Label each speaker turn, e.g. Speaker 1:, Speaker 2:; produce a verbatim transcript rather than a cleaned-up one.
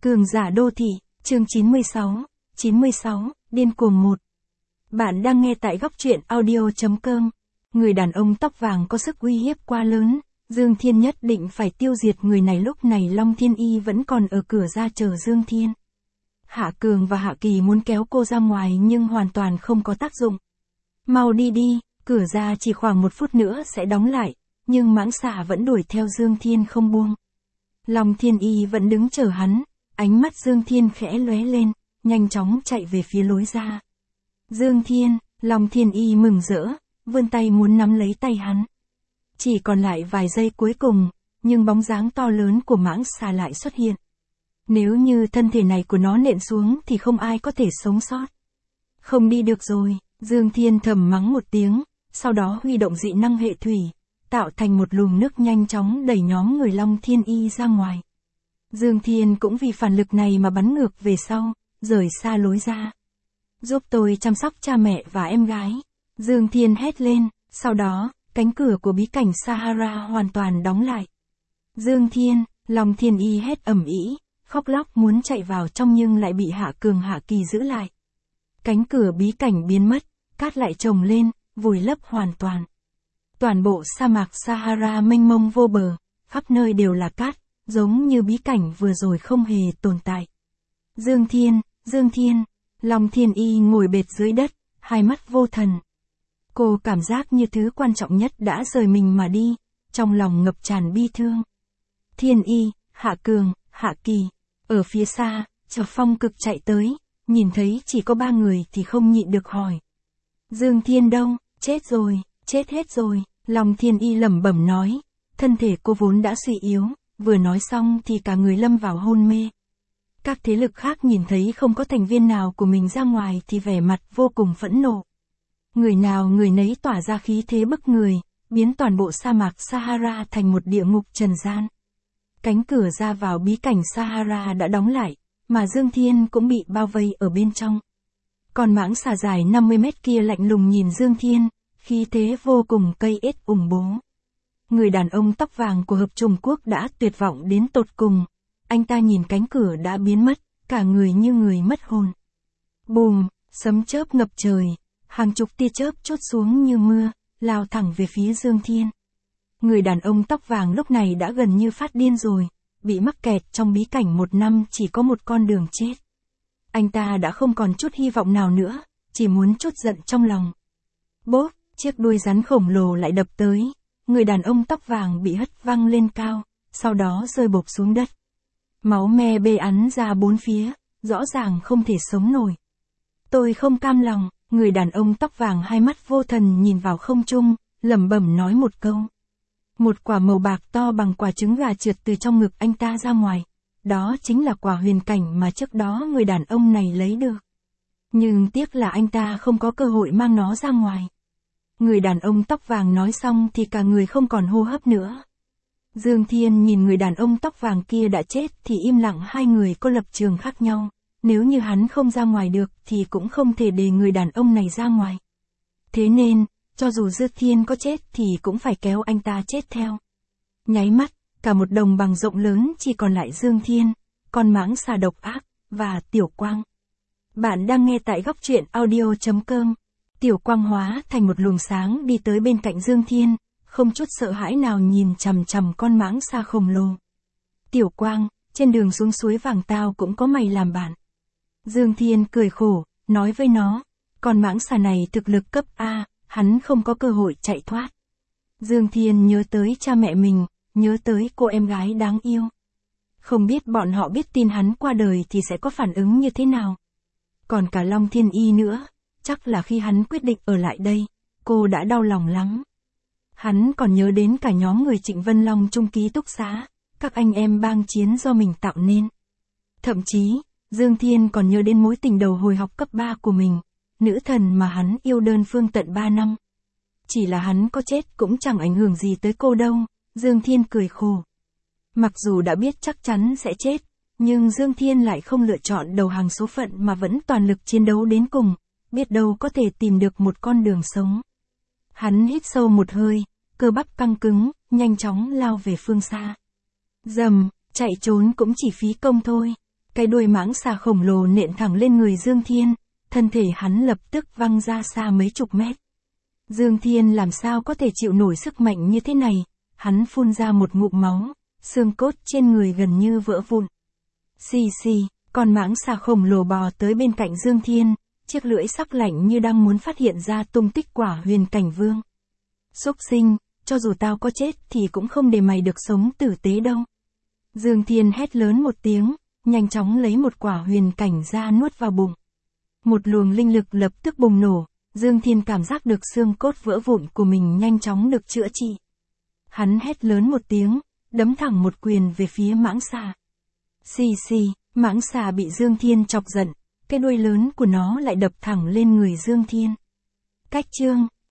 Speaker 1: Cường giả đô thị, chương chín mươi sáu, chín mươi sáu, điên cuồng một. Bạn đang nghe tại góc truyện audio.com. Người đàn ông tóc vàng có sức uy hiếp quá lớn, Dương Thiên nhất định phải tiêu diệt người này. Lúc này Long Thiên Y vẫn còn ở cửa ra chờ Dương Thiên. Hạ Cường và Hạ Kỳ muốn kéo cô ra ngoài nhưng hoàn toàn không có tác dụng. Mau đi đi, cửa ra chỉ khoảng một phút nữa sẽ đóng lại, nhưng mãng xà vẫn đuổi theo Dương Thiên không buông. Long Thiên Y vẫn đứng chờ hắn, ánh mắt Dương Thiên khẽ lóe lên, nhanh chóng chạy về phía lối ra. Dương Thiên, Long Thiên Y mừng rỡ, vươn tay muốn nắm lấy tay hắn. Chỉ còn lại vài giây cuối cùng, nhưng bóng dáng to lớn của mãng xà lại xuất hiện. Nếu như thân thể này của nó nện xuống thì không ai có thể sống sót. Không đi được rồi, Dương Thiên thầm mắng một tiếng, sau đó huy động dị năng hệ thủy, tạo thành một luồng nước nhanh chóng đẩy nhóm người Long Thiên Y ra ngoài. Dương Thiên cũng vì phản lực này mà bắn ngược về sau, rời xa lối ra. Giúp tôi chăm sóc cha mẹ và em gái. Dương Thiên hét lên, sau đó, cánh cửa của bí cảnh Sahara hoàn toàn đóng lại. Dương Thiên, Long Thiên Y hét ầm ĩ, khóc lóc muốn chạy vào trong nhưng lại bị Hạ Cường Hạ Kỳ giữ lại. Cánh cửa bí cảnh biến mất, cát lại chồng lên, vùi lấp hoàn toàn. Toàn bộ sa mạc Sahara mênh mông vô bờ, khắp nơi đều là cát, giống như bí cảnh vừa rồi không hề tồn tại. Dương Thiên, Dương Thiên, Long Thiên Y ngồi bệt dưới đất, hai mắt vô thần. Cô cảm giác như thứ quan trọng nhất đã rời mình mà đi, trong lòng ngập tràn bi thương. Thiên Y, Hạ Cường, Hạ Kỳ, ở phía xa, chờ Phong Cực chạy tới, nhìn thấy chỉ có ba người thì không nhịn được hỏi. Dương Thiên đâu, chết rồi, chết hết rồi, Long Thiên Y lẩm bẩm nói, thân thể cô vốn đã suy yếu, vừa nói xong thì cả người lâm vào hôn mê. Các thế lực khác nhìn thấy không có thành viên nào của mình ra ngoài thì vẻ mặt vô cùng phẫn nộ. Người nào người nấy tỏa ra khí thế bức người, biến toàn bộ sa mạc Sahara thành một địa ngục trần gian. Cánh cửa ra vào bí cảnh Sahara đã đóng lại, mà Dương Thiên cũng bị bao vây ở bên trong. Còn mãng xà dài năm mươi mét kia lạnh lùng nhìn Dương Thiên, khí thế vô cùng cây ết ủng bố. Người đàn ông tóc vàng của Hợp Trung Quốc đã tuyệt vọng đến tột cùng. Anh ta nhìn cánh cửa đã biến mất, cả người như người mất hồn. Bùm, sấm chớp ngập trời, hàng chục tia chớp trút xuống như mưa, lao thẳng về phía Dương Thiên. Người đàn ông tóc vàng lúc này đã gần như phát điên rồi, bị mắc kẹt trong bí cảnh một năm chỉ có một con đường chết. Anh ta đã không còn chút hy vọng nào nữa, chỉ muốn trút giận trong lòng. Bốp, chiếc đuôi rắn khổng lồ lại đập tới, người đàn ông tóc vàng bị hất văng lên cao, sau đó rơi bộp xuống đất. Máu me bê ắn ra bốn phía, rõ ràng không thể sống nổi. Tôi không cam lòng, người đàn ông tóc vàng hai mắt vô thần nhìn vào không trung, lẩm bẩm nói một câu. Một quả màu bạc to bằng quả trứng gà trượt từ trong ngực anh ta ra ngoài. Đó chính là quả huyền cảnh mà trước đó người đàn ông này lấy được. Nhưng tiếc là anh ta không có cơ hội mang nó ra ngoài. Người đàn ông tóc vàng nói xong thì cả người không còn hô hấp nữa. Dương Thiên nhìn người đàn ông tóc vàng kia đã chết thì im lặng, hai người có lập trường khác nhau. Nếu như hắn không ra ngoài được thì cũng không thể để người đàn ông này ra ngoài. Thế nên, cho dù Dương Thiên có chết thì cũng phải kéo anh ta chết theo. Nháy mắt, cả một đồng bằng rộng lớn chỉ còn lại Dương Thiên, con mãng xà độc ác, và Tiểu Quang. Bạn đang nghe tại góc truyện audio.com. Tiểu Quang hóa thành một luồng sáng đi tới bên cạnh Dương Thiên, không chút sợ hãi nào nhìn chằm chằm con mãng xà khổng lồ. Tiểu Quang, trên đường xuống suối vàng tao cũng có mày làm bạn. Dương Thiên cười khổ, nói với nó, con mãng xà này thực lực cấp A, hắn không có cơ hội chạy thoát. Dương Thiên nhớ tới cha mẹ mình, nhớ tới cô em gái đáng yêu. Không biết bọn họ biết tin hắn qua đời thì sẽ có phản ứng như thế nào. Còn cả Long Thiên Y nữa, chắc là khi hắn quyết định ở lại đây, cô đã đau lòng lắm. Hắn còn nhớ đến cả nhóm người Trịnh Vân Long chung ký túc xá, các anh em bang chiến do mình tạo nên. Thậm chí, Dương Thiên còn nhớ đến mối tình đầu hồi học cấp ba của mình, nữ thần mà hắn yêu đơn phương tận ba năm. Chỉ là hắn có chết cũng chẳng ảnh hưởng gì tới cô đâu, Dương Thiên cười khổ. Mặc dù đã biết chắc chắn sẽ chết, nhưng Dương Thiên lại không lựa chọn đầu hàng số phận mà vẫn toàn lực chiến đấu đến cùng, biết đâu có thể tìm được một con đường sống. Hắn hít sâu một hơi, cơ bắp căng cứng, nhanh chóng lao về phương xa. Dầm, chạy trốn cũng chỉ phí công thôi. Cái đuôi mãng xà khổng lồ nện thẳng lên người Dương Thiên, thân thể hắn lập tức văng ra xa mấy chục mét. Dương Thiên làm sao có thể chịu nổi sức mạnh như thế này, hắn phun ra một ngụm máu, xương cốt trên người gần như vỡ vụn. Xì xì, con mãng xà khổng lồ bò tới bên cạnh Dương Thiên, chiếc lưỡi sắc lạnh như đang muốn phát hiện ra tung tích quả huyền cảnh vương. Xúc sinh, cho dù tao có chết thì cũng không để mày được sống tử tế đâu. Dương Thiên hét lớn một tiếng, nhanh chóng lấy một quả huyền cảnh ra nuốt vào bụng. Một luồng linh lực lập tức bùng nổ, Dương Thiên cảm giác được xương cốt vỡ vụn của mình nhanh chóng được chữa trị. Hắn hét lớn một tiếng, đấm thẳng một quyền về phía mãng xà. Xì xì, mãng xà bị Dương Thiên chọc giận, cái đuôi lớn của nó lại đập thẳng lên người Dương Thiên. Cách chương